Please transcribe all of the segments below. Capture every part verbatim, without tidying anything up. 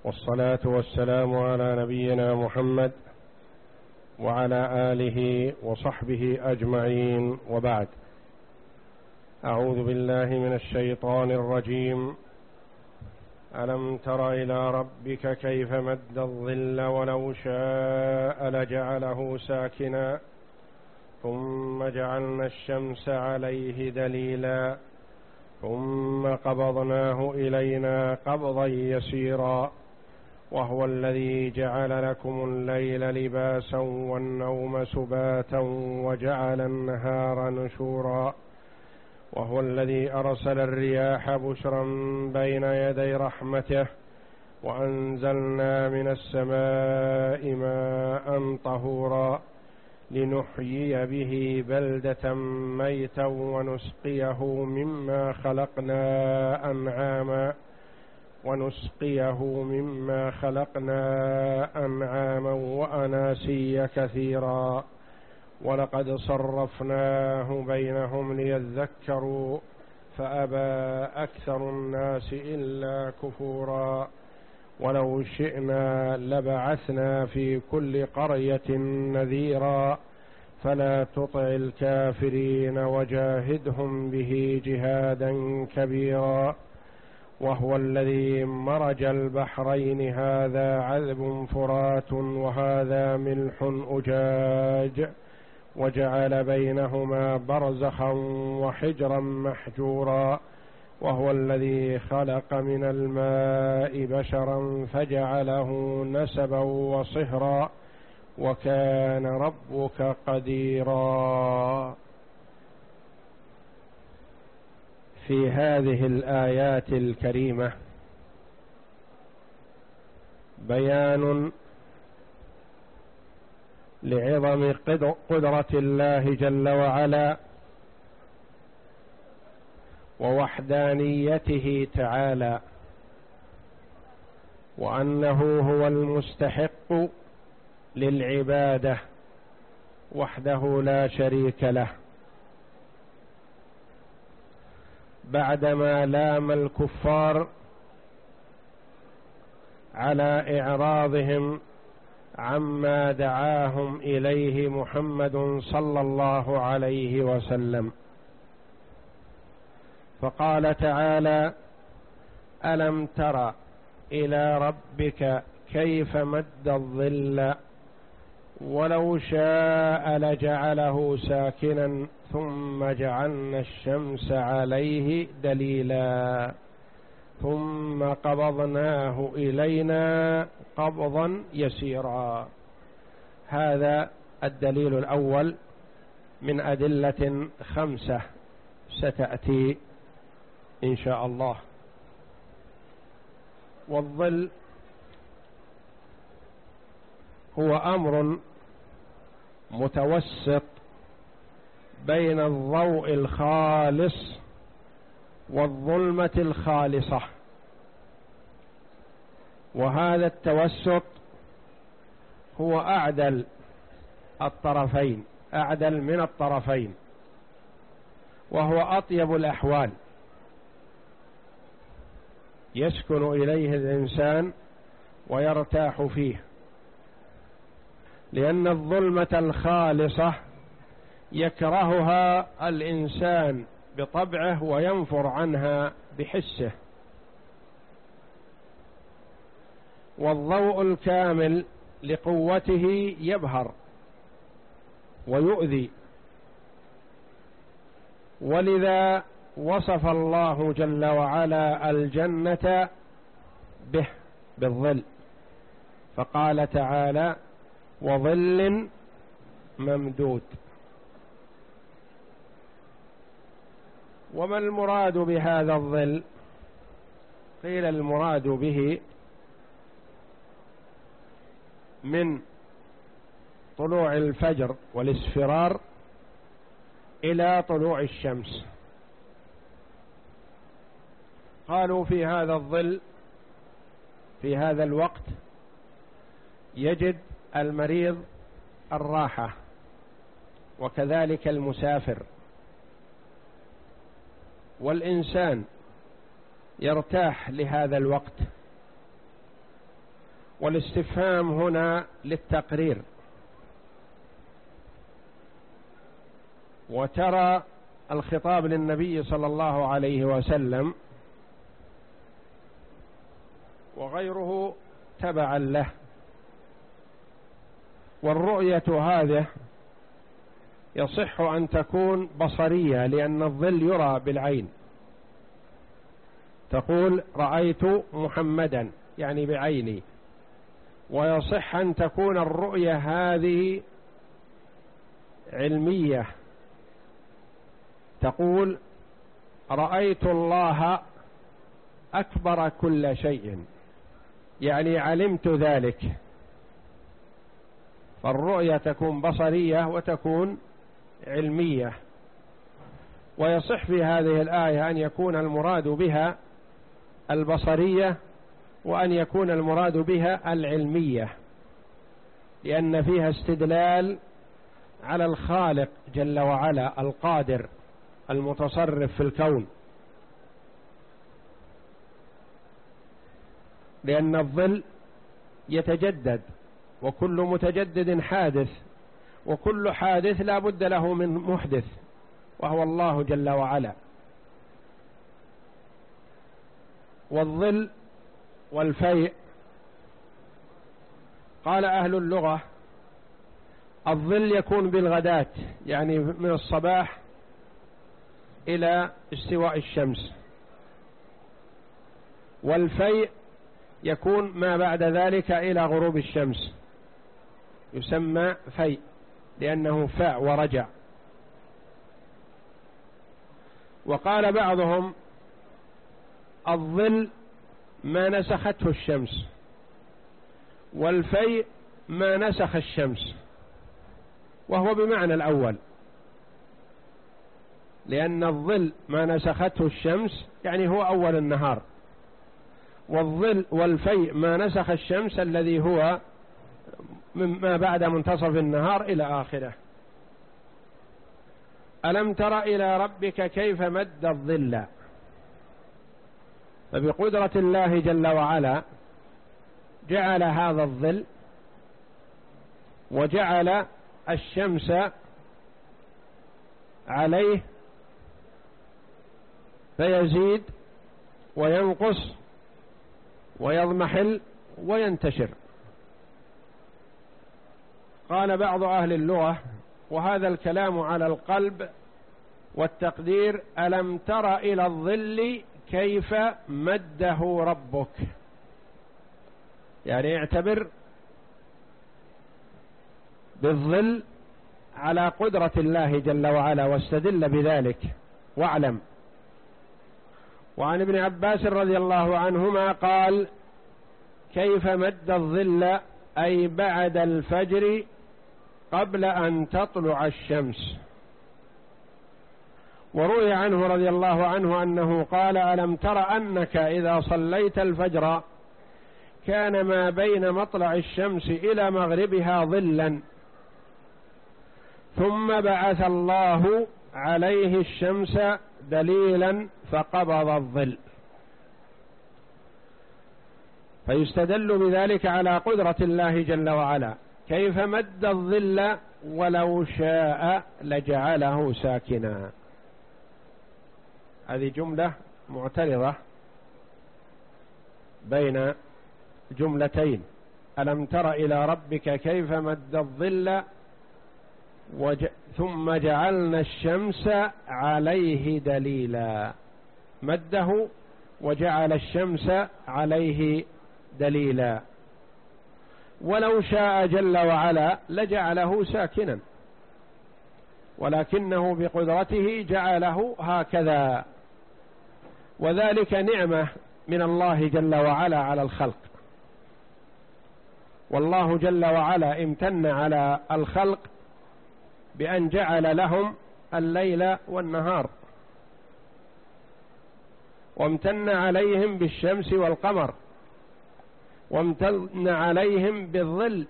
والصلاة والسلام على نبينا محمد وعلى آله وصحبه أجمعين، وبعد. أعوذ بالله من الشيطان الرجيم. ألم تر إلى ربك كيف مد الظل ولو شاء لجعله ساكنا ثم جعلنا الشمس عليه دليلا ثم قبضناه إلينا قبضا يسيرا وهو الذي جعل لكم الليل لباسا والنوم سباتا وجعل النهار نشورا وهو الذي أرسل الرياح بشرا بين يدي رحمته وأنزلنا من السماء ماء طهورا لنحيي به بلدة ميتا ونسقيه مما خلقنا أنعاما ونسقيه مما خلقنا أنعاما وأناسيا كثيرا ولقد صرفناه بينهم ليذكروا فأبى أكثر الناس إلا كفورا ولو شئنا لبعثنا في كل قرية نذيرا فلا تطع الكافرين وجاهدهم به جهادا كبيرا وهو الذي مرج البحرين هذا عذب فرات وهذا ملح أجاج وجعل بينهما برزخا وحجرا محجورا وهو الذي خلق من الماء بشرا فجعله نسبا وصهرا وكان ربك قديرا. في هذه الآيات الكريمة بيان لعظم قدرة الله جل وعلا ووحدانيته تعالى، وأنه هو المستحق للعبادة وحده لا شريك له، بعدما لام الكفار على إعراضهم عما دعاهم إليه محمد صلى الله عليه وسلم، فقال تعالى: ألم تر إلى ربك كيف مد الظل ولو شاء لجعله ساكنا ثم جعلنا الشمس عليه دليلا ثم قبضناه إلينا قبضا يسيرا. هذا الدليل الأول من أدلة خمسة ستأتي إن شاء الله. والظل هو أمر متوسط بين الضوء الخالص والظلمة الخالصة، وهذا التوسط هو أعدل الطرفين أعدل من الطرفين، وهو أطيب الأحوال يسكن إليه الإنسان ويرتاح فيه، لأن الظلمة الخالصة يكرهها الإنسان بطبعه وينفر عنها بحسه، والضوء الكامل لقوته يبهر ويؤذي، ولذا وصف الله جل وعلا الجنة به بالظل، فقال تعالى: وظل ممدود. وما المراد بهذا الظل؟ قيل المراد به من طلوع الفجر والاصفرار إلى طلوع الشمس. قالوا في هذا الظل في هذا الوقت يجد المريض الراحة وكذلك المسافر، والإنسان يرتاح لهذا الوقت والاستفهام هنا للتقرير. وترى الخطاب للنبي صلى الله عليه وسلم وغيره تبعا له. والرؤية هذه يصح أن تكون بصرية، لأن الظل يرى بالعين. تقول رأيت محمدا يعني بعيني. ويصح أن تكون الرؤية هذه علمية، تقول رأيت الله أكبر كل شيء، يعني علمت ذلك. فالرؤية تكون بصرية وتكون علمية. ويصح في هذه الآية أن يكون المراد بها البصرية وأن يكون المراد بها العلمية، لأن فيها استدلال على الخالق جل وعلا القادر المتصرف في الكون. لأن الظل يتجدد، وكل متجدد حادث، وكل حادث لا بد له من محدث وهو الله جل وعلا. والظل والفيء قال أهل اللغة الظل يكون بالغداة، يعني من الصباح إلى استواء الشمس. والفيء يكون ما بعد ذلك إلى غروب الشمس، يسمى فيء لأنه فاء ورجع. وقال بعضهم الظل ما نسخته الشمس، والفيء ما نسخ الشمس، وهو بمعنى الأول، لأن الظل ما نسخته الشمس يعني هو أول النهار، والظل والفيء ما نسخ الشمس الذي هو مما بعد منتصف النهار إلى آخره. ألم تر إلى ربك كيف مد الظل؟ فبقدرة الله جل وعلا جعل هذا الظل، وجعل الشمس عليه فيزيد وينقص ويضمحل وينتشر. قال بعض أهل اللغة وهذا الكلام على القلب والتقدير: ألم تر إلى الظل كيف مده ربك؟ يعني اعتبر بالظل على قدرة الله جل وعلا واستدل بذلك واعلم. وعن ابن عباس رضي الله عنهما قال: كيف مد الظل أي بعد الفجر قبل أن تطلع الشمس. وروي عنه رضي الله عنه أنه قال: ألم تر أنك إذا صليت الفجر كان ما بين مطلع الشمس إلى مغربها ظلا، ثم بعث الله عليه الشمس دليلا فقبض الظل. فيستدل بذلك على قدرة الله جل وعلا. كيف مد الظل ولو شاء لجعله ساكنا. هذه جملة معترضة بين جملتين: ألم تر إلى ربك كيف مد الظل وج... ثم جعلنا الشمس عليه دليلا. مده وجعل الشمس عليه دليلا. ولو شاء جل وعلا لجعله ساكنا، ولكنه بقدرته جعله هكذا، وذلك نعمة من الله جل وعلا على الخلق. والله جل وعلا امتن على الخلق بأن جعل لهم الليل والنهار، وامتن عليهم بالشمس والقمر، وامتن عليهم بالظل،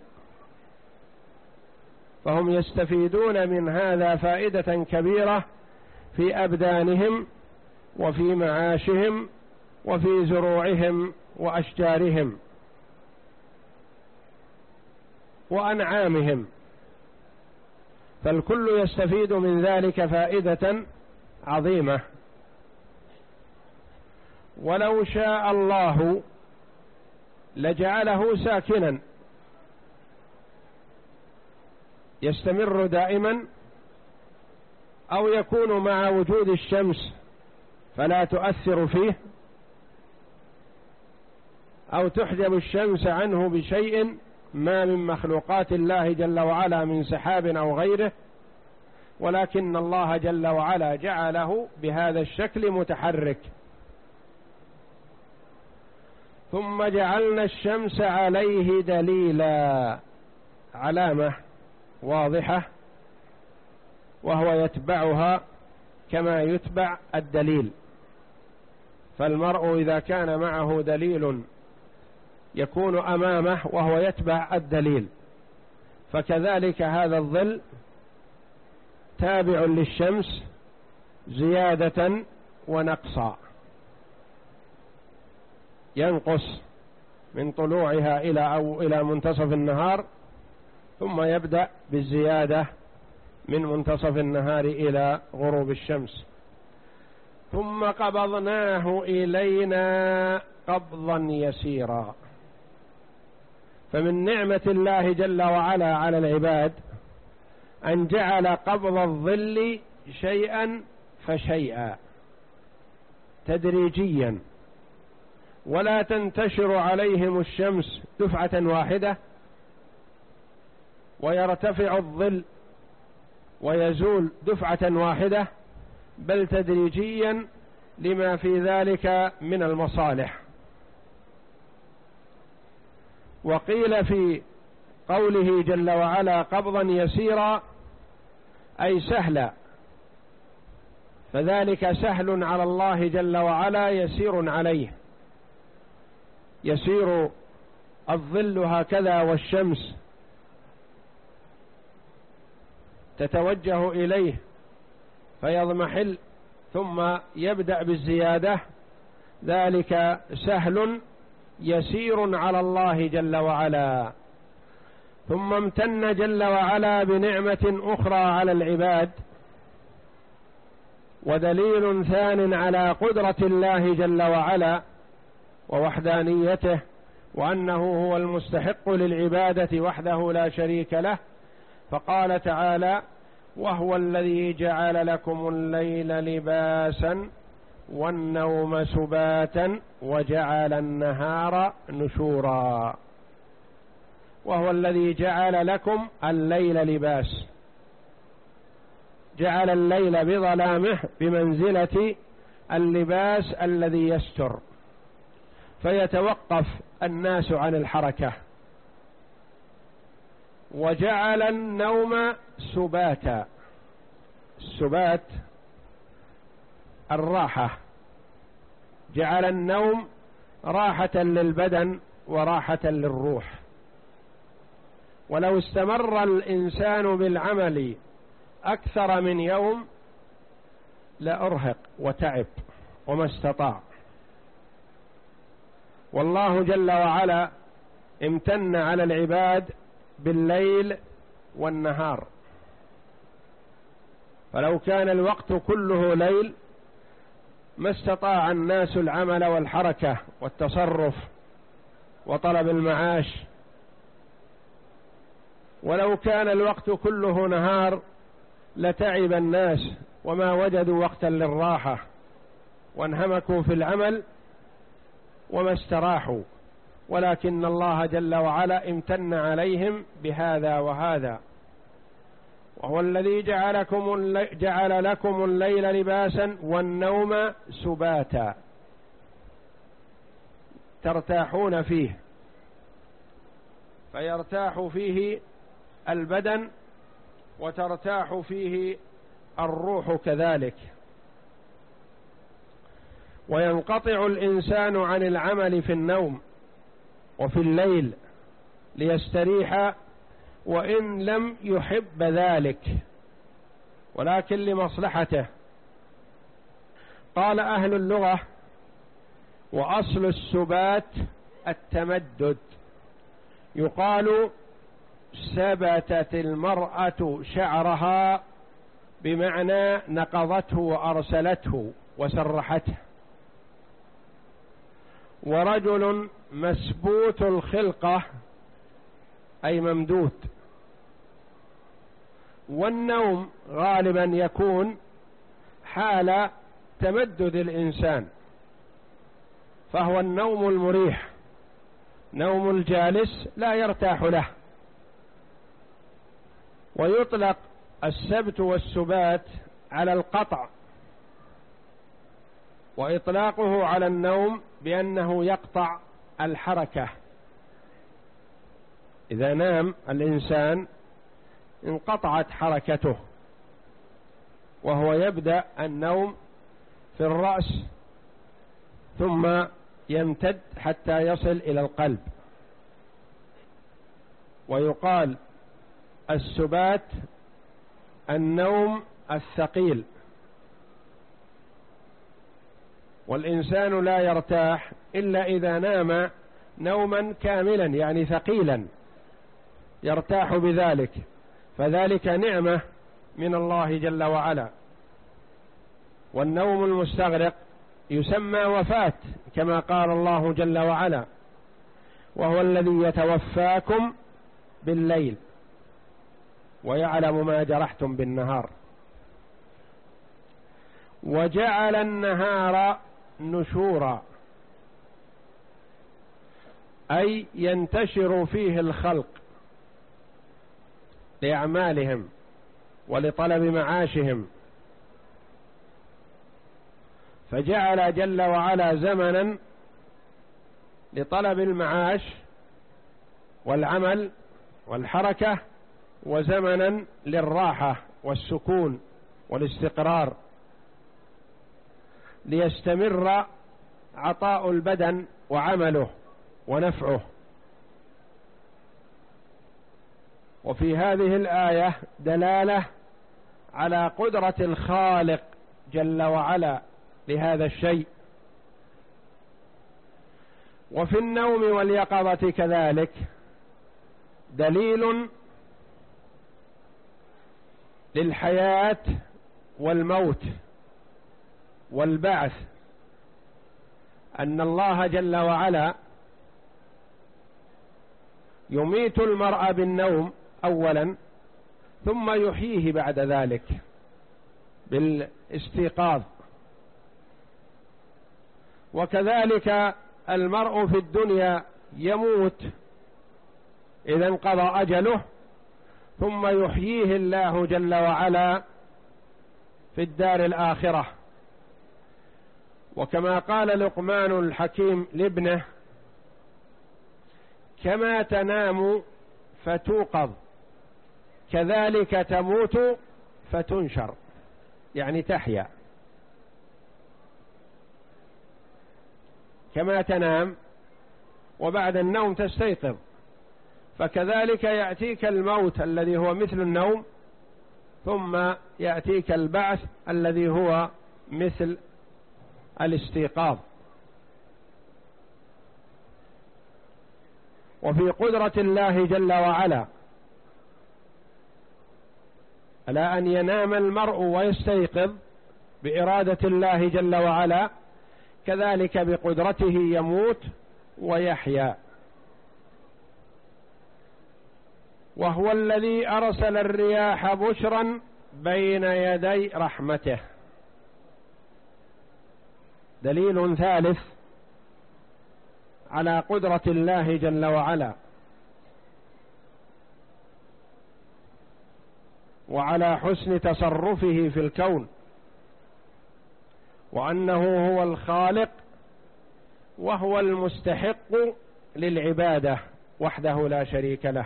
فهم يستفيدون من هذا فائدة كبيرة في أبدانهم وفي معاشهم وفي زروعهم وأشجارهم. وأنعامهم، فالكل يستفيد من ذلك فائدة عظيمة. ولو شاء الله لجعله ساكنا يستمر دائما، أو يكون مع وجود الشمس فلا تؤثر فيه، أو تحجب الشمس عنه بشيء ما من مخلوقات الله جل وعلا من سحاب أو غيره، ولكن الله جل وعلا جعله بهذا الشكل متحرك. ثم جعلنا الشمس عليه دليلا، علامة واضحة، وهو يتبعها كما يتبع الدليل. فالمرء إذا كان معه دليل يكون أمامه وهو يتبع الدليل، فكذلك هذا الظل تابع للشمس زيادة ونقصا، ينقص من طلوعها إلى أو إلى منتصف النهار، ثم يبدأ بالزيادة من منتصف النهار إلى غروب الشمس. ثم قبضناه إلينا قبضا يسيرا. فمن نعمة الله جل وعلا على العباد أن جعل قبض الظل شيئا فشيئا تدريجيا، ولا تنتشر عليهم الشمس دفعة واحدة ويرتفع الظل ويزول دفعة واحدة، بل تدريجيا لما في ذلك من المصالح. وقيل في قوله جل وعلا قبضا يسيرا أي سهلا، فذلك سهل على الله جل وعلا يسير عليه، يسير الظل هكذا والشمس تتوجه إليه فيضمحل ثم يبدأ بالزيادة، ذلك سهل يسير على الله جل وعلا. ثم امتن جل وعلا بنعمة أخرى على العباد، ودليل ثان على قدرة الله جل وعلا ووحدانيته، وأنه هو المستحق للعبادة وحده لا شريك له. فقال تعالى: وهو الذي جعل لكم الليل لباسا والنوم سباتا وجعل النهار نشورا. وهو الذي جعل لكم الليل لباس، جعل الليل بظلامه بمنزلة اللباس الذي يستر، فيتوقف الناس عن الحركة. وجعل النوم سباتا، السبات الراحة، جعل النوم راحة للبدن وراحة للروح. ولو استمر الإنسان بالعمل أكثر من يوم لأرهق وتعب وما استطاع. والله جل وعلا امتن على العباد بالليل والنهار، فلو كان الوقت كله ليل ما استطاع الناس العمل والحركة والتصرف وطلب المعاش، ولو كان الوقت كله نهار لتعب الناس وما وجدوا وقتا للراحة وانهمكوا في العمل وما استراحوا. ولكن الله جل وعلا امتن عليهم بهذا وهذا. وهو الذي جعلكم اللي جعل لكم الليل لباسا والنوم سباتا، ترتاحون فيه، فيرتاح فيه البدن وترتاح فيه الروح كذلك. وينقطع الإنسان عن العمل في النوم وفي الليل ليستريح، وإن لم يحب ذلك ولكن لمصلحته. قال أهل اللغة: وأصل السبات التمدد. يقال سبتت المرأة شعرها بمعنى نقضته وأرسلته وسرحته. ورجل مسبوت الخلقة أي ممدود. والنوم غالبا يكون حال تمدد الإنسان، فهو النوم المريح. نوم الجالس لا يرتاح له. ويطلق السبت والسبات على القطع، وإطلاقه على النوم بأنه يقطع الحركة. إذا نام الإنسان انقطعت حركته، وهو يبدأ النوم في الرأس ثم يمتد حتى يصل إلى القلب. ويقال السبات النوم الثقيل، والإنسان لا يرتاح إلا إذا نام نوما كاملا يعني ثقيلا يرتاح بذلك، فذلك نعمة من الله جل وعلا. والنوم المستغرق يسمى وفاة كما قال الله جل وعلا: وهو الذي يتوفاكم بالليل ويعلم ما جرحتم بالنهار. وجعل النهار نشورا أي ينتشر فيه الخلق لأعمالهم ولطلب معاشهم، فجعل جل وعلا زمنا لطلب المعاش والعمل والحركة، وزمنا للراحة والسكون والاستقرار، ليستمر عطاء البدن وعمله ونفعه. وفي هذه الآية دلالة على قدرة الخالق جل وعلا لهذا الشيء. وفي النوم واليقظة كذلك دليل للحياة والموت والبعث، أن الله جل وعلا يميت المرء بالنوم أولا ثم يحييه بعد ذلك بالاستيقاظ. وكذلك المرء في الدنيا يموت إذا انقضى أجله، ثم يحييه الله جل وعلا في الدار الآخرة. وكما قال لقمان الحكيم لابنه: كما تنام فتوقظ كذلك تموت فتنشر، يعني تحيا. كما تنام وبعد النوم تستيقظ، فكذلك يأتيك الموت الذي هو مثل النوم، ثم يأتيك البعث الذي هو مثل الاستيقاظ. وفي قدرة الله جل وعلا على أن ينام المرء ويستيقظ بإرادة الله جل وعلا، كذلك بقدرته يموت ويحيا. وهو الذي أرسل الرياح بشرا بين يدي رحمته، دليل ثالث على قدرة الله جل وعلا وعلى حسن تصرفه في الكون، وأنه هو الخالق وهو المستحق للعبادة وحده لا شريك له.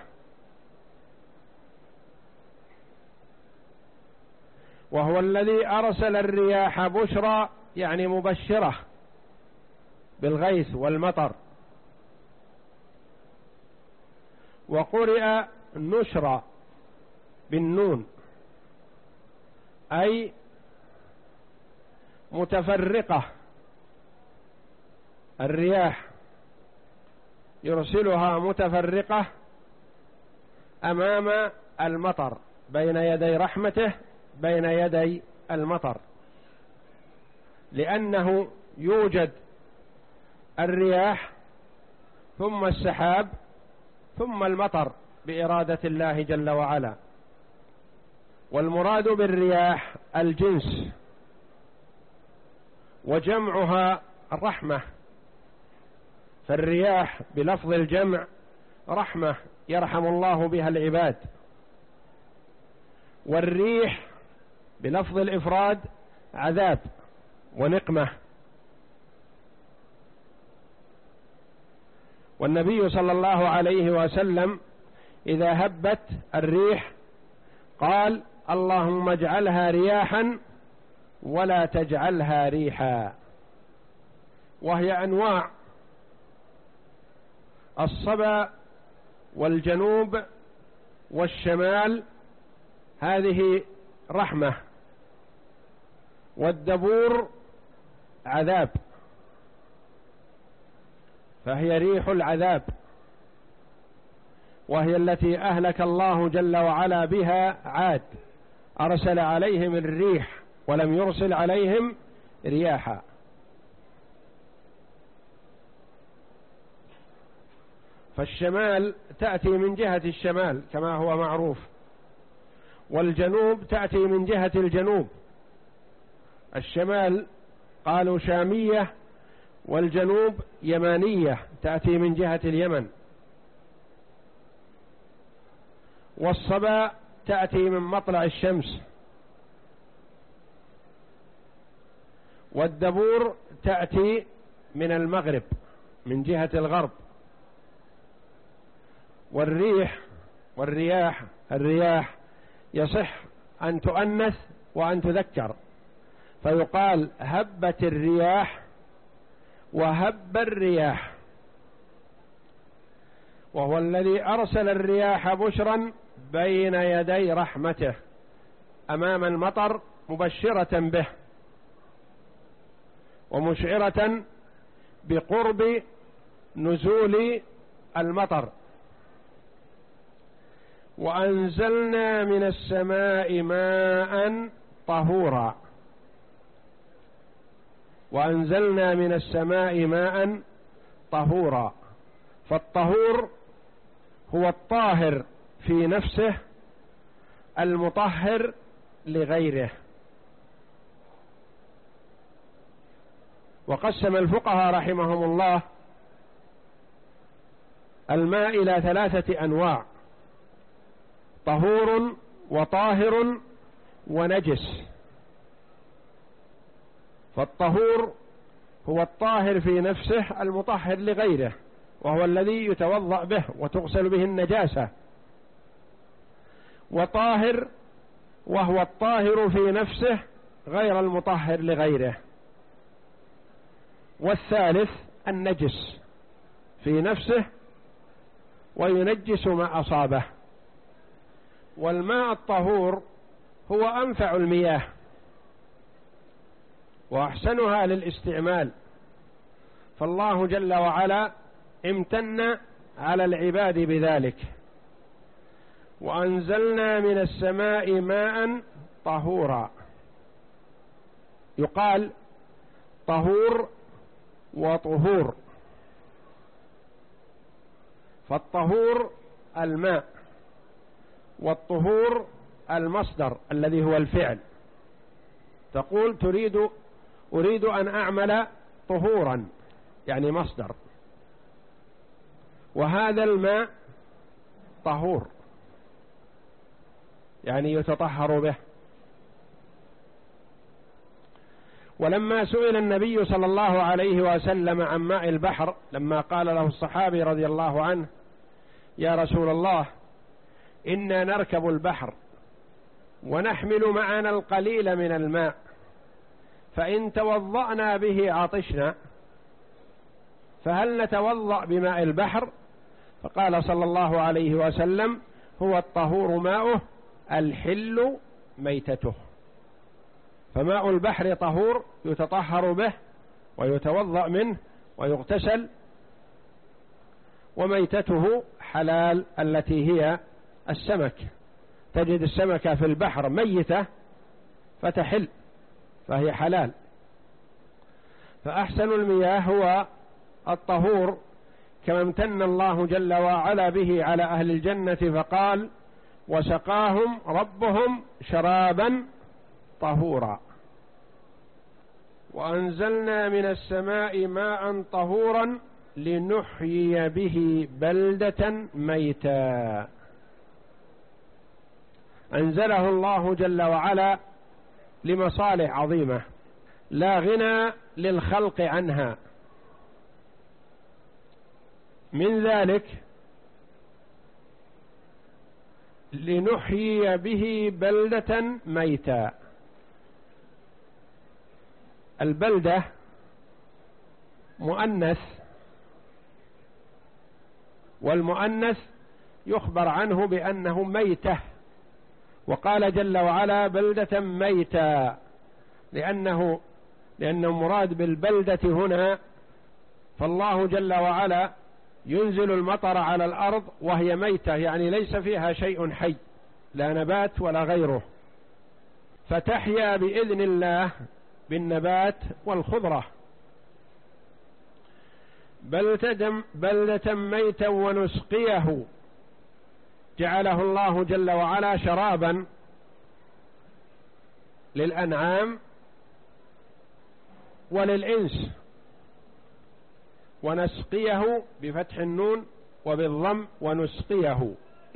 وهو الذي أرسل الرياح بشرا يعني مبشرة بالغيث والمطر، وقرئ نشرا بالنون أي متفرقة. الرياح يرسلها متفرقة أمام المطر، بين يدي رحمته، بين يدي المطر، لأنه يوجد الرياح ثم السحاب ثم المطر بإرادة الله جل وعلا. والمراد بالرياح الجنس، وجمعها الرحمة، فالرياح بلفظ الجمع رحمة يرحم الله بها العباد، والريح بلفظ الإفراد عذاب ونقمة. والنبي صلى الله عليه وسلم إذا هبت الريح قال: اللهم اجعلها رياحا ولا تجعلها ريحا. وهي أنواع: الصبا والجنوب والشمال هذه رحمة، والدبور عذاب، فهي ريح العذاب، وهي التي أهلك الله جل وعلا بها عاد، أرسل عليهم الريح ولم يرسل عليهم رياحا. فالشمال تأتي من جهة الشمال كما هو معروف، والجنوب تأتي من جهة الجنوب. الشمال قالوا شامية، والجنوب يمانية تأتي من جهة اليمن. والصبا تأتي من مطلع الشمس، والدبور تأتي من المغرب من جهة الغرب. والريح والرياح الرياح يصح أن تؤنث وأن تذكر، فيقال هبت الرياح وهب الرياح، وهو الذي أرسل الرياح بشرا بين يدي رحمته أمام المطر، مبشرة به ومشعرة بقرب نزول المطر. وأنزلنا من السماء ماء طهورا، وأنزلنا من السماء ماء طهورا. فالطهور هو الطاهر في نفسه المطهر لغيره. وقسم الفقهاء رحمهم الله الماء إلى ثلاثة أنواع: طهور وطاهر ونجس. فالطهور هو الطاهر في نفسه المطهر لغيره، وهو الذي يتوضأ به وتغسل به النجاسة. وطاهر وهو الطاهر في نفسه غير المطهر لغيره. والثالث النجس في نفسه وينجس ما أصابه. والماء الطهور هو أنفع المياه وأحسنها للاستعمال، فالله جل وعلا امتن على العباد بذلك. وأنزلنا من السماء ماء طهورا، يقال طهور وطهور. فالطهور الماء، والطهور المصدر الذي هو الفعل. تقول تريد أريد أن أعمل طهورا، يعني مصدر، وهذا الماء طهور يعني يتطهر به. ولما سئل النبي صلى الله عليه وسلم عن ماء البحر، لما قال له الصحابي رضي الله عنه: يا رسول الله، إنا نركب البحر ونحمل معنا القليل من الماء، فإن توضأنا به عطشنا، فهل نتوضأ بماء البحر؟ فقال صلى الله عليه وسلم: هو الطهور ماؤه الحل ميتته. فماء البحر طهور يتطهر به ويتوضأ منه ويغتسل، وميتته حلال التي هي السمك، تجد السمكة في البحر ميتة فتحل فهي حلال. فأحسن المياه هو الطهور، كما امتن الله جل وعلا به على أهل الجنة فقال وسقاهم ربهم شرابا طهورا. وأنزلنا من السماء ماء طهورا لنحيي به بلدة ميتا. أنزله الله جل وعلا لمصالح عظيمة لا غنى للخلق عنها، من ذلك لنحيي به بلدة ميتا. البلدة مؤنث، والمؤنث يخبر عنه بأنه ميتة، وقال جل وعلا بلدة ميتا لأنه لأنه مراد بالبلدة هنا. فالله جل وعلا ينزل المطر على الأرض وهي ميتة، يعني ليس فيها شيء حي، لا نبات ولا غيره، فتحيا بإذن الله بالنبات والخضرة. بلدة ميتا ونسقيه، جعله الله جل وعلا شرابا للأنعام وللإنس. ونسقيه بفتح النون وبالضم ونسقيه.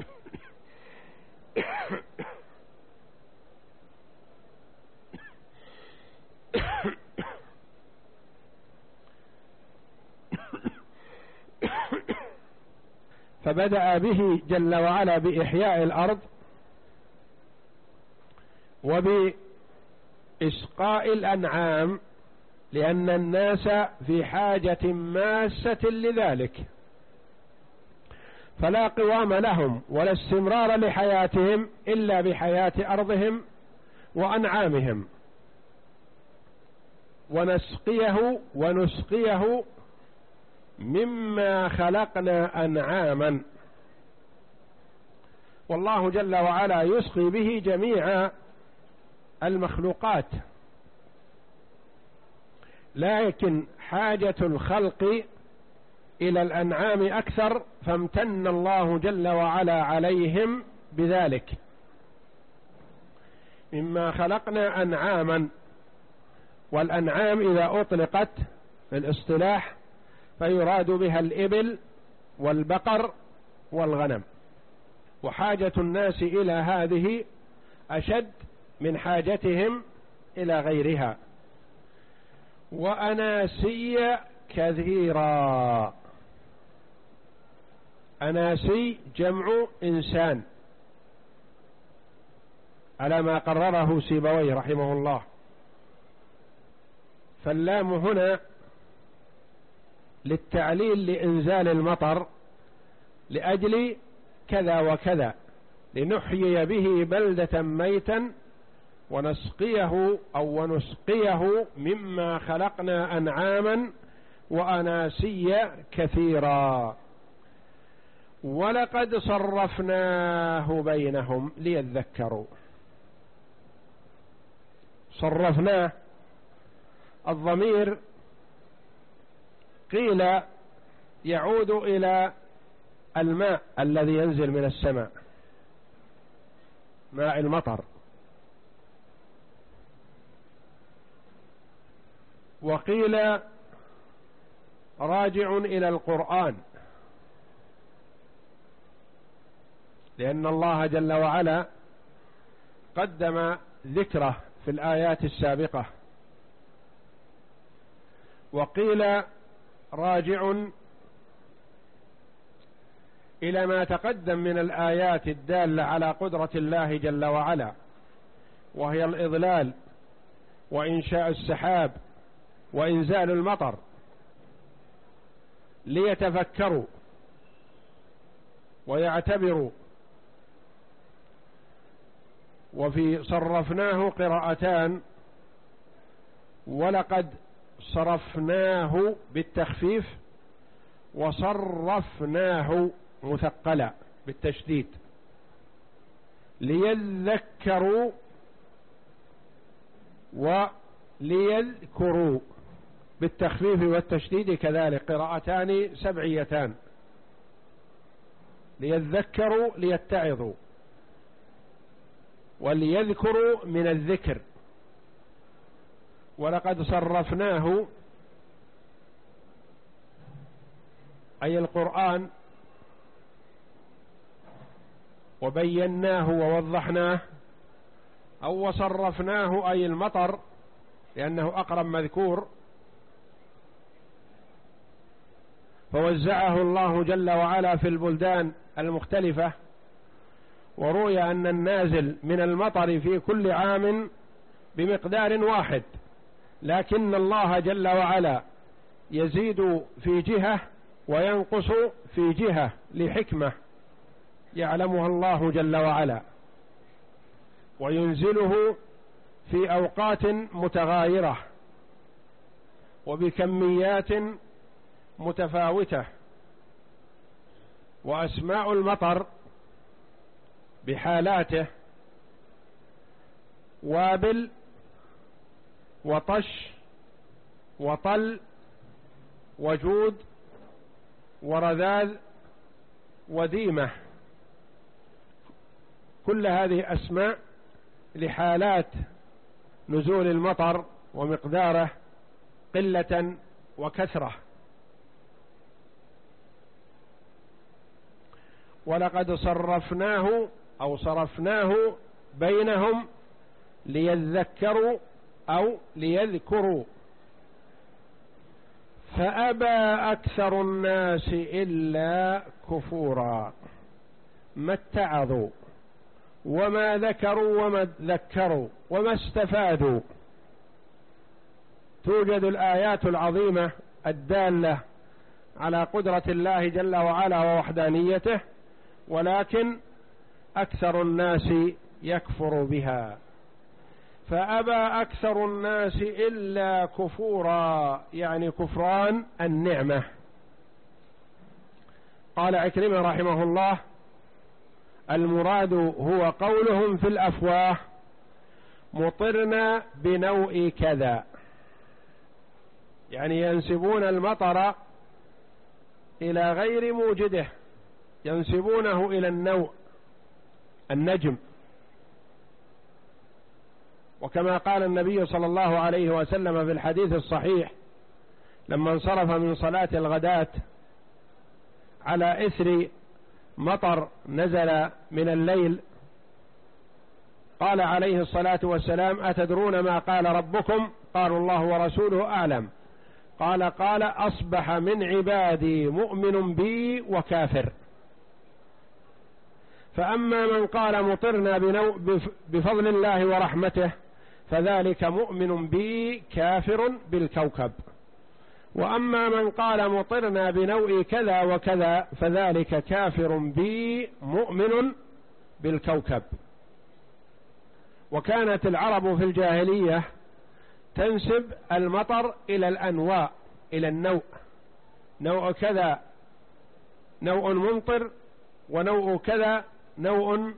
فبدأ به جل وعلا بإحياء الأرض وبإسقاء الأنعام، لأن الناس في حاجة ماسة لذلك، فلا قوام لهم ولا استمرار لحياتهم إلا بحياة أرضهم وأنعامهم. ونسقيه ونسقيه مما خلقنا أنعاما. والله جل وعلا يسقي به جميع المخلوقات، لكن حاجة الخلق إلى الأنعام أكثر، فامتن الله جل وعلا عليهم بذلك. مما خلقنا أنعاما، والأنعام إذا أطلقت في الاصطلاح فيراد بها الإبل والبقر والغنم، وحاجة الناس إلى هذه أشد من حاجتهم إلى غيرها. وأناسي كثيرا، أناسي جمع إنسان على ما قرره سيبويه رحمه الله. فاللام هنا للتعليل لإنزال المطر لأجل كذا وكذا، لنحيي به بلدة ميتا ونسقيه أو ونسقيه مما خلقنا أنعاما وأناسيا كثيرا. ولقد صرفناه بينهم ليذكروا. صرفناه، الضمير قيل يعود إلى الماء الذي ينزل من السماء، ماء المطر، وقيل راجع إلى القرآن، لأن الله جل وعلا قدم ذكره في الآيات السابقة. وقيل راجع إلى ما تقدم من الآيات الدالة على قدرة الله جل وعلا، وهي الإضلال وإنشاء السحاب وإنزال المطر، ليتفكروا ويعتبروا. وفي صرفناه قراءتان، ولقد صرفناه بالتخفيف، وصرفناه مثقلا بالتشديد. ليذكروا وليذكروا بالتخفيف والتشديد كذلك، قراءتان سبعيتان، ليذكروا ليتعظوا، وليذكروا من الذكر. ولقد صرفناه أي القرآن وبيناه ووضحناه، أو وصرفناه أي المطر لأنه أقرب مذكور، فوزعه الله جل وعلا في البلدان المختلفة. وروي أن النازل من المطر في كل عام بمقدار واحد، لكن الله جل وعلا يزيد في جهة وينقص في جهة لحكمة يعلمها الله جل وعلا، وينزله في أوقات متغايرة وبكميات متفاوتة. وأسماء المطر بحالاته وابل وطش وطل وجود ورذاذ وديمة، كل هذه أسماء لحالات نزول المطر ومقداره قلة وكثرة. ولقد صرفناه أو صرفناه بينهم ليذكروا أو ليذكروا، فأبى أكثر الناس إلا كفورا، ما اتعظوا وما ذكروا وما ذكروا وما استفادوا. توجد الآيات العظيمة الدالة على قدرة الله جل وعلا ووحدانيته، ولكن أكثر الناس يكفر بها. فأبى أكثر الناس إلا كفورا، يعني كفران النعمة. قال عكرمة رحمه الله: المراد هو قولهم في الأفواه مطرنا بنوء كذا، يعني ينسبون المطر إلى غير موجده، ينسبونه إلى النوء النجم. وكما قال النبي صلى الله عليه وسلم في الحديث الصحيح لما انصرف من صلاة الغداة على إثر مطر نزل من الليل، قال عليه الصلاة والسلام: أتدرون ما قال ربكم؟ قالوا: الله ورسوله أعلم. قال قال أصبح من عبادي مؤمن بي وكافر. فأما من قال مطرنا بفضل الله ورحمته فذلك مؤمن بي كافر بالكوكب، وأما من قال مطرنا بنوء كذا وكذا فذلك كافر بي مؤمن بالكوكب. وكانت العرب في الجاهلية تنسب المطر إلى الأنواع، إلى النوء، نوء كذا نوء ممطر، ونوء كذا نوء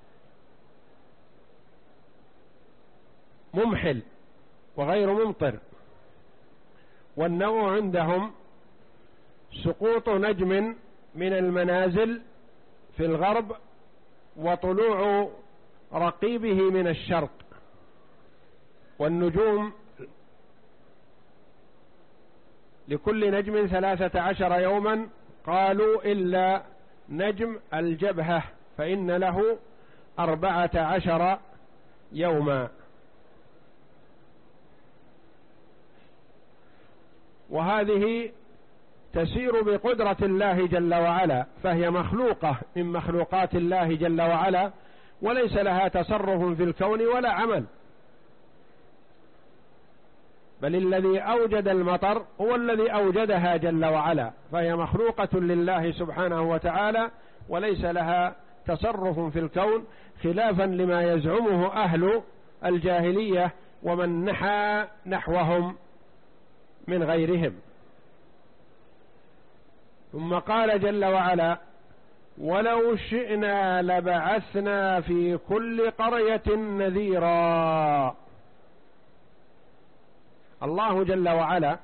ممحل وغير ممطر. والنوء عندهم سقوط نجم من المنازل في الغرب وطلوع رقيبه من الشرق. والنجوم لكل نجم ثلاثة عشر يوما، قالوا إلا نجم الجبهة فإن له أربعة عشر يوما. وهذه تسير بقدرة الله جل وعلا، فهي مخلوقة من مخلوقات الله جل وعلا، وليس لها تصرف في الكون ولا عمل، بل الذي أوجد المطر هو الذي أوجدها جل وعلا، فهي مخلوقة لله سبحانه وتعالى وليس لها تصرف في الكون، خلافا لما يزعمه أهل الجاهلية ومن نحى نحوهم من غيرهم. ثم قال جل وعلا: ولو شئنا لبعثنا في كل قرية نذيرا. الله جل وعلا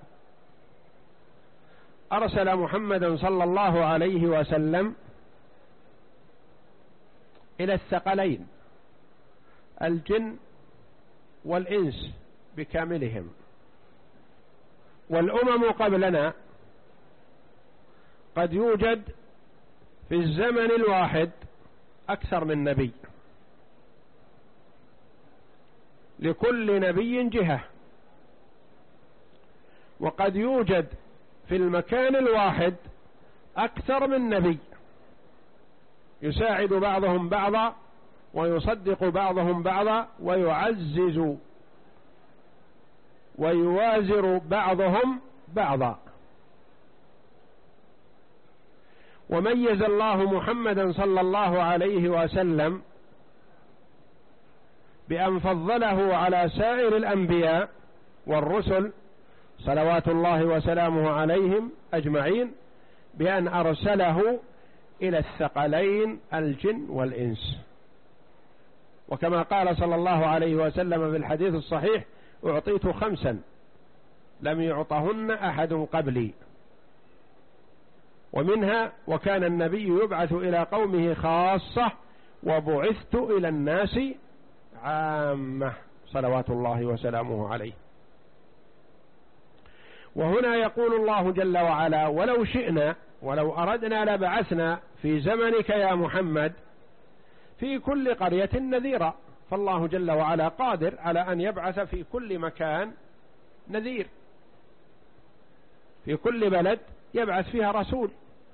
أرسل محمدا صلى الله عليه وسلم إلى الثقلين الجن والإنس بكاملهم، والأمم قبلنا قد يوجد في الزمن الواحد أكثر من نبي، لكل نبي جهة، وقد يوجد في المكان الواحد أكثر من نبي، يساعد بعضهم بعضا ويصدق بعضهم بعضا ويعزز ويوازر بعضهم بعضا. وميز الله محمدا صلى الله عليه وسلم بأن فضله على سائر الأنبياء والرسل صلوات الله وسلامه عليهم أجمعين، بأن أرسله إلى الثقلين الجن والإنس. وكما قال صلى الله عليه وسلم في الحديث الصحيح: أعطيت خمسا لم يعطهن أحد قبلي، ومنها وكان النبي يبعث إلى قومه خاصة وبعثت إلى الناس عامة صلوات الله وسلامه عليه. وهنا يقول الله جل وعلا: ولو شئنا، ولو أردنا لبعثنا في زمنك يا محمد في كل قرية نذيرا. فالله جل وعلا قادر على أن يبعث في كل مكان نذير، في كل بلد يبعث فيها رسول،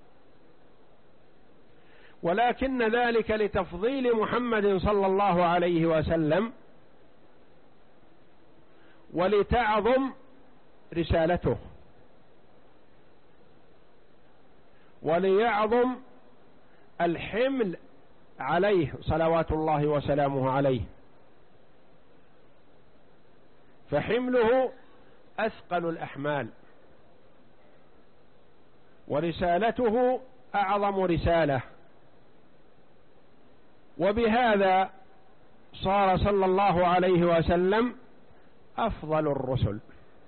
ولكن ذلك لتفضيل محمد صلى الله عليه وسلم ولتعظم رسالته وليعظم الحمل عليه صلوات الله وسلامه عليه، فحمله أثقل الأحمال ورسالته أعظم رسالة، وبهذا صار صلى الله عليه وسلم أفضل الرسل،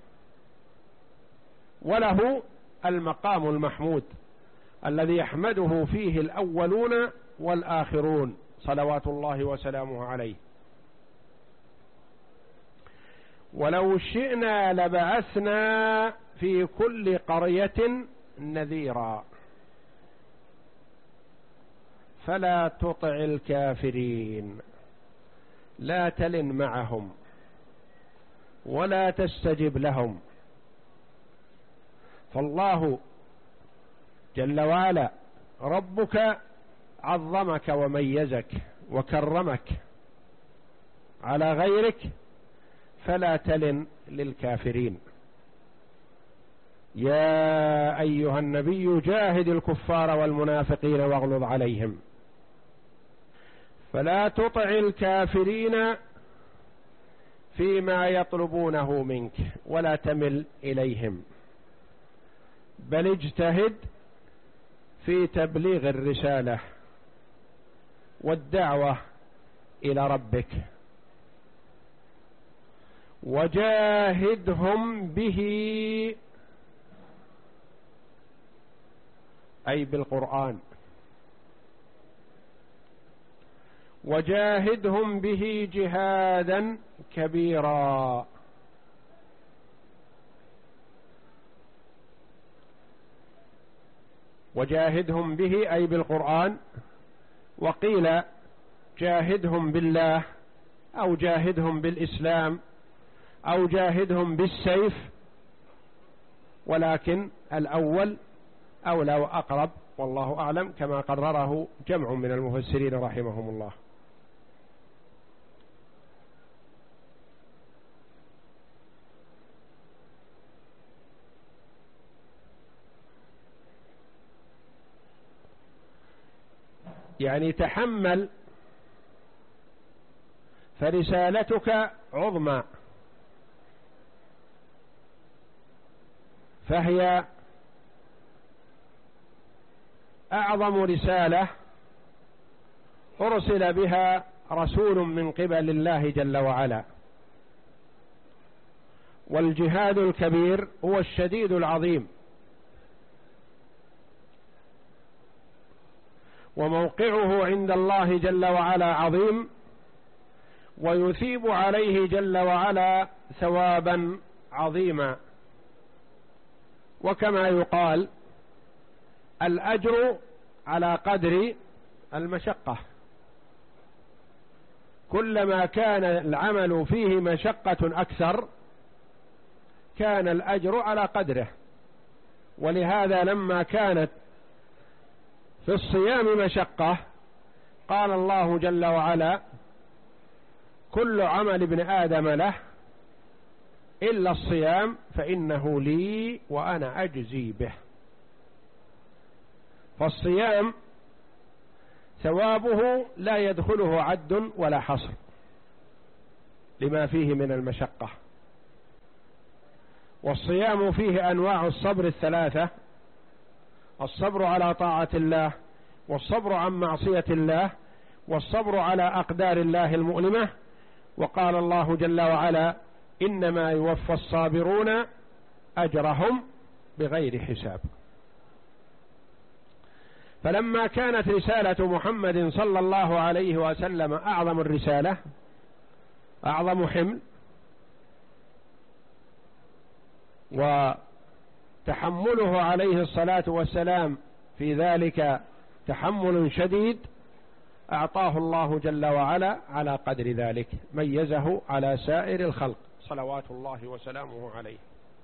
وله المقام المحمود الذي يحمده فيه الأولون والآخرون صلوات الله وسلامه عليه. ولو شئنا لبعثنا في كل قرية نذيرا فلا تطع الكافرين، لا تلن معهم ولا تستجب لهم. فالله جل وعلا ربك عظمك وميزك وكرمك على غيرك، فلا تلن للكافرين. يا أيها النبي جاهد الكفار والمنافقين واغلظ عليهم. فلا تطع الكافرين فيما يطلبونه منك ولا تمل إليهم، بل اجتهد في تبليغ الرسالة والدعوة إلى ربك، وجاهدهم به أي بالقرآن، وجاهدهم به جهادا كبيرا. وجاهدهم به أي بالقرآن، وقيل جاهدهم بالله أو جاهدهم بالإسلام أو جاهدهم بالسيف، ولكن الأول أولى وأقرب والله أعلم، كما قرره جمع من المفسرين رحمهم الله. يعني تحمل، فرسالتك عظمى، فهي أعظم رسالة أرسل بها رسول من قبل الله جل وعلا، والجهاد الكبير هو الشديد العظيم، وموقعه عند الله جل وعلا عظيم، ويثيب عليه جل وعلا ثوابا عظيما. وكما يقال الأجر على قدر المشقة، كلما كان العمل فيه مشقة أكثر كان الأجر على قدره. ولهذا لما كانت في الصيام مشقة قال الله جل وعلا كل عمل ابن آدم له إلا الصيام فإنه لي وأنا أجزي به. فالصيام ثوابه لا يدخله عد ولا حصر لما فيه من المشقة. والصيام فيه أنواع الصبر الثلاثة: الصبر على طاعة الله، والصبر عن معصية الله، والصبر على أقدار الله المؤلمة. وقال الله جل وعلا إنما يوفى الصابرون أجرهم بغير حساب. فلما كانت رسالة محمد صلى الله عليه وسلم أعظم الرسالة، أعظم حمل، وتحمله عليه الصلاة والسلام في ذلك تحمل شديد، أعطاه الله جل وعلا على قدر ذلك، ميزه على سائر الخلق صلوات الله وسلامه عليه.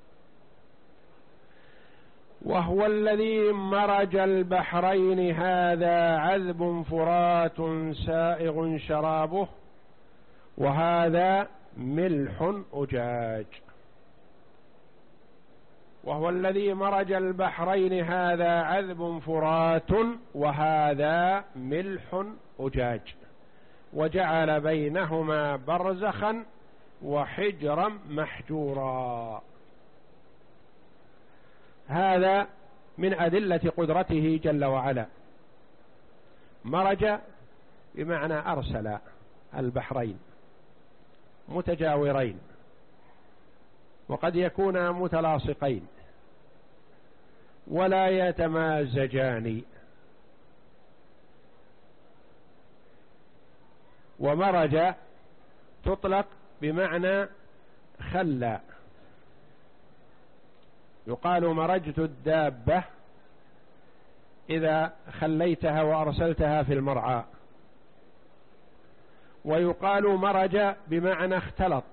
وهو الذي مرج البحرين هذا عذب فرات سائغ شرابه وهذا ملح أجاج. وهو الذي مرج البحرين هذا عذب فرات وهذا ملح أجاج وجعل بينهما برزخا وحجرا محجورا. هذا من أدلة قدرته جل وعلا. مرج بمعنى أرسل البحرين متجاورين، وقد يكونا متلاصقين ولا يتمازجان. ومرج تطلق بمعنى خلى، يقال مرجت الدابة إذا خليتها وأرسلتها في المرعى. ويقال مرج بمعنى اختلط،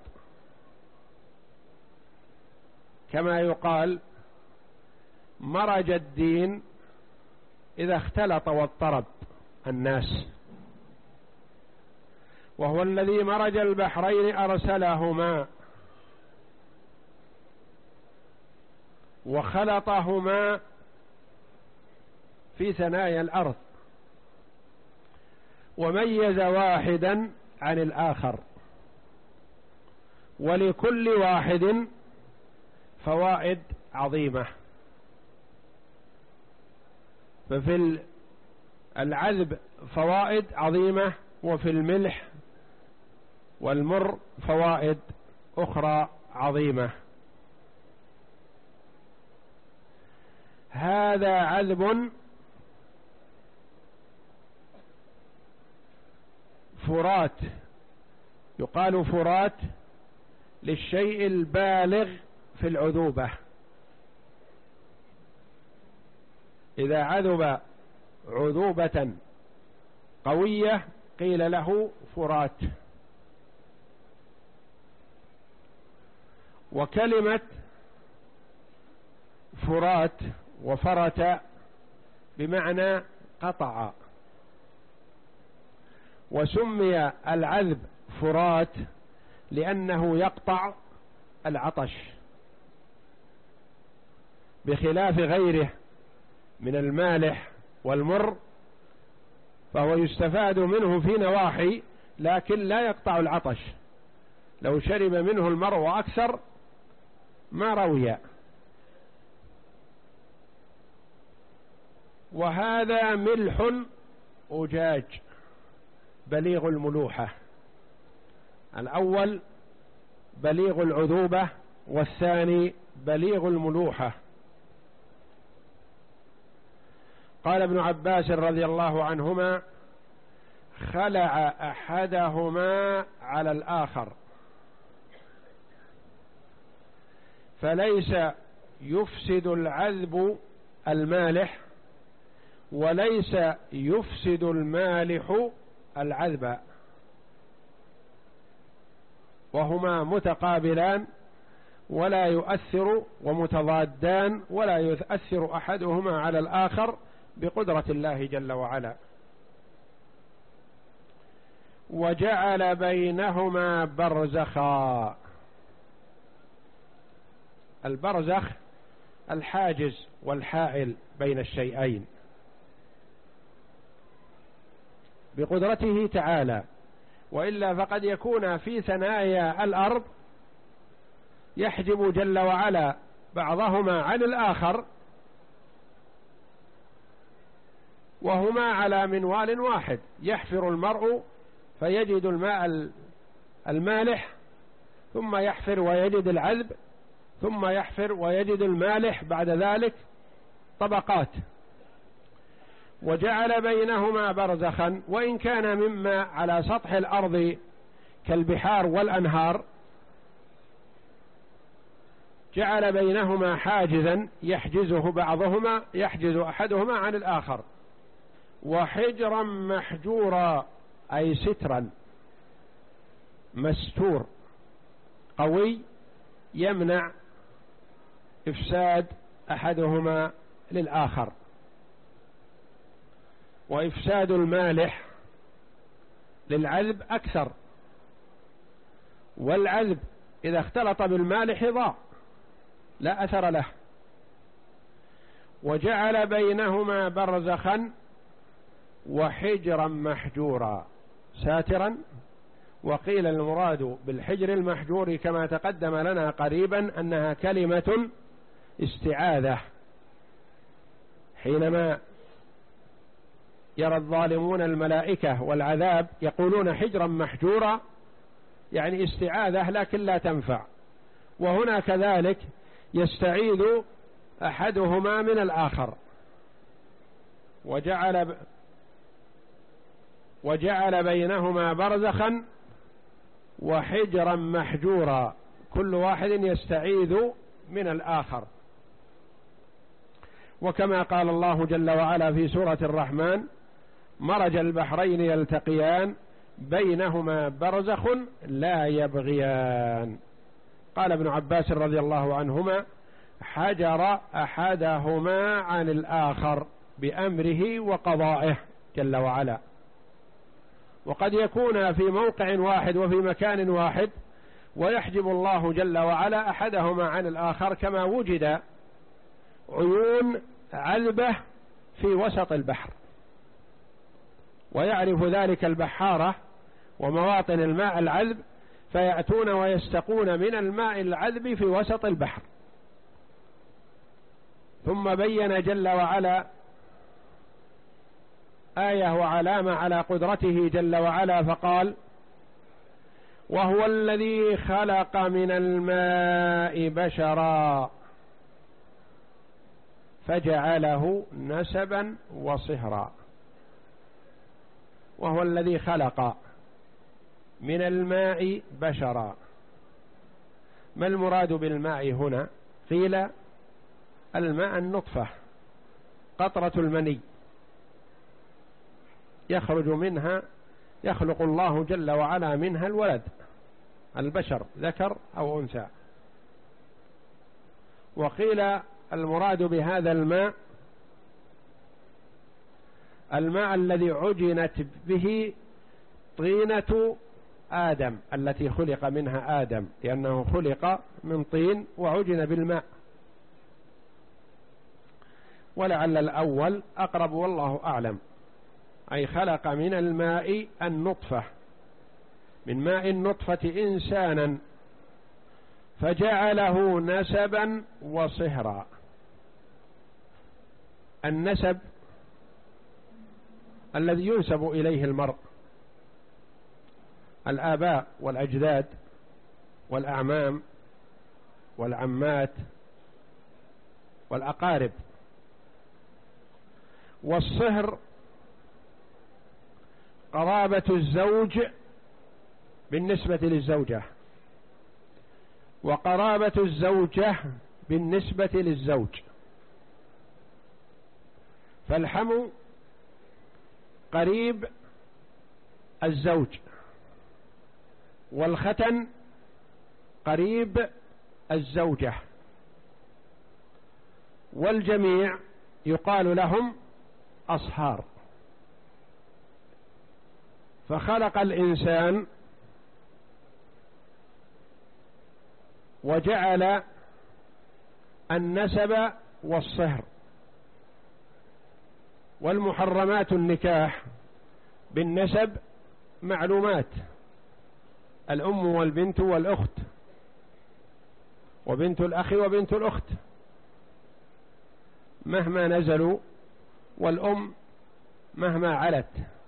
كما يقال مرج الدين إذا اختلط واضطرب الناس. وهو الذي مرج البحرين أرسلهما وخلطهما في ثنايا الأرض وميز واحدا عن الآخر، ولكل واحد فوائد عظيمة. ففي العذب فوائد عظيمة، وفي الملح والمر فوائد أخرى عظيمة. هذا عذب فرات، يقال فرات للشيء البالغ في العذوبة. إذا عذب عذوبة قوية قيل له فرات. وكلمة فرات وفرت بمعنى قطع، وسمي العذب فرات لأنه يقطع العطش، بخلاف غيره من المالح والمر فهو يستفاد منه في نواحي لكن لا يقطع العطش. لو شرب منه المرء وأكثر ما روي. وهذا ملح أجاج بليغ الملوحة. الأول بليغ العذوبة والثاني بليغ الملوحة. قال ابن عباس رضي الله عنهما: خلع أحدهما على الآخر، فليس يفسد العذب المالح وليس يفسد المالح العذب، وهما متقابلان ولا يؤثر، ومتضادان ولا يؤثر أحدهما على الآخر بقدرة الله جل وعلا. وجعل بينهما برزخا. البرزخ الحاجز والحائل بين الشيئين بقدرته تعالى، وإلا فقد يكون في ثنايا الأرض يحجب جل وعلا بعضهما عن الآخر وهما على منوال واحد، يحفر المرء فيجد الماء المالح، ثم يحفر ويجد العذب، ثم يحفر ويجد المالح، بعد ذلك طبقات. وجعل بينهما برزخا، وإن كان مما على سطح الأرض كالبحار والأنهار جعل بينهما حاجزا يحجزه بعضهما، يحجز أحدهما عن الآخر. وحجرا محجورا أي سترا مستور قوي يمنع إفساد أحدهما للآخر. وإفساد المالح للعذب أكثر، والعذب إذا اختلط بالمالح ضاع لا أثر له. وجعل بينهما برزخا وحجرا محجورا ساترا. وقيل المراد بالحجر المحجور كما تقدم لنا قريبا أنها كلمة استعاذة، حينما يرى الظالمون الملائكة والعذاب يقولون حجرا محجورا يعني استعاذة لكن لا تنفع. وهنا كذلك يستعيذ أحدهما من الآخر. وجعل وجعل بينهما برزخا وحجرا محجورا، كل واحد يستعيذ من الآخر. وكما قال الله جل وعلا في سورة الرحمن: مرج البحرين يلتقيان بينهما برزخ لا يبغيان. قال ابن عباس رضي الله عنهما: حجر أحدهما عن الآخر بأمره وقضائه جل وعلا. وقد يكون في موقع واحد وفي مكان واحد ويحجب الله جل وعلا أحدهما عن الآخر، كما وجد عيون عذبة في وسط البحر، ويعرف ذلك البحارة ومواطن الماء العذب، فيأتون ويستقون من الماء العذب في وسط البحر. ثم بين جل وعلا آية وعلامة على قدرته جل وعلا فقال: وهو الذي خلق من الماء بشرا فجعله نسبا وصهرا. وهو الذي خلق من الماء بشرا. ما المراد بالماء هنا؟ قيل الماء النطفة، قطرة المني يخرج منها، يخلق الله جل وعلا منها الولد، البشر ذكر أو أنثى. وقيل المراد بهذا الماء الماء الذي عجنت به طينة آدم التي خلق منها آدم، لأنه خلق من طين وعجن بالماء. ولعل الأول أقرب والله أعلم، أي خلق من الماء النطفة، من ماء النطفة إنسانا فجعله نسبا وصهرا. النسب الذي ينسب إليه المرء، الآباء والأجداد والأعمام والعمات والأقارب. والصهر قرابة الزوج بالنسبة للزوجة، وقرابة الزوجة بالنسبة للزوج. فالحم قريب الزوج، والختن قريب الزوجة، والجميع يقال لهم أصهار. فخلق الإنسان وجعل النسب والصهر والمحرمات النكاح بالنسب معلومات: الأم والبنت والأخت، وبنت الأخ وبنت الأخت مهما نزلوا، والأم مهما علت.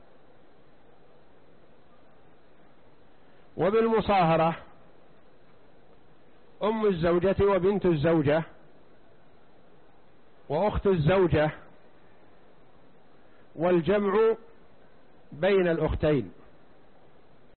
وبالمصاهرة أم الزوجة وبنت الزوجة وأخت الزوجة، والجمع بين الأختين.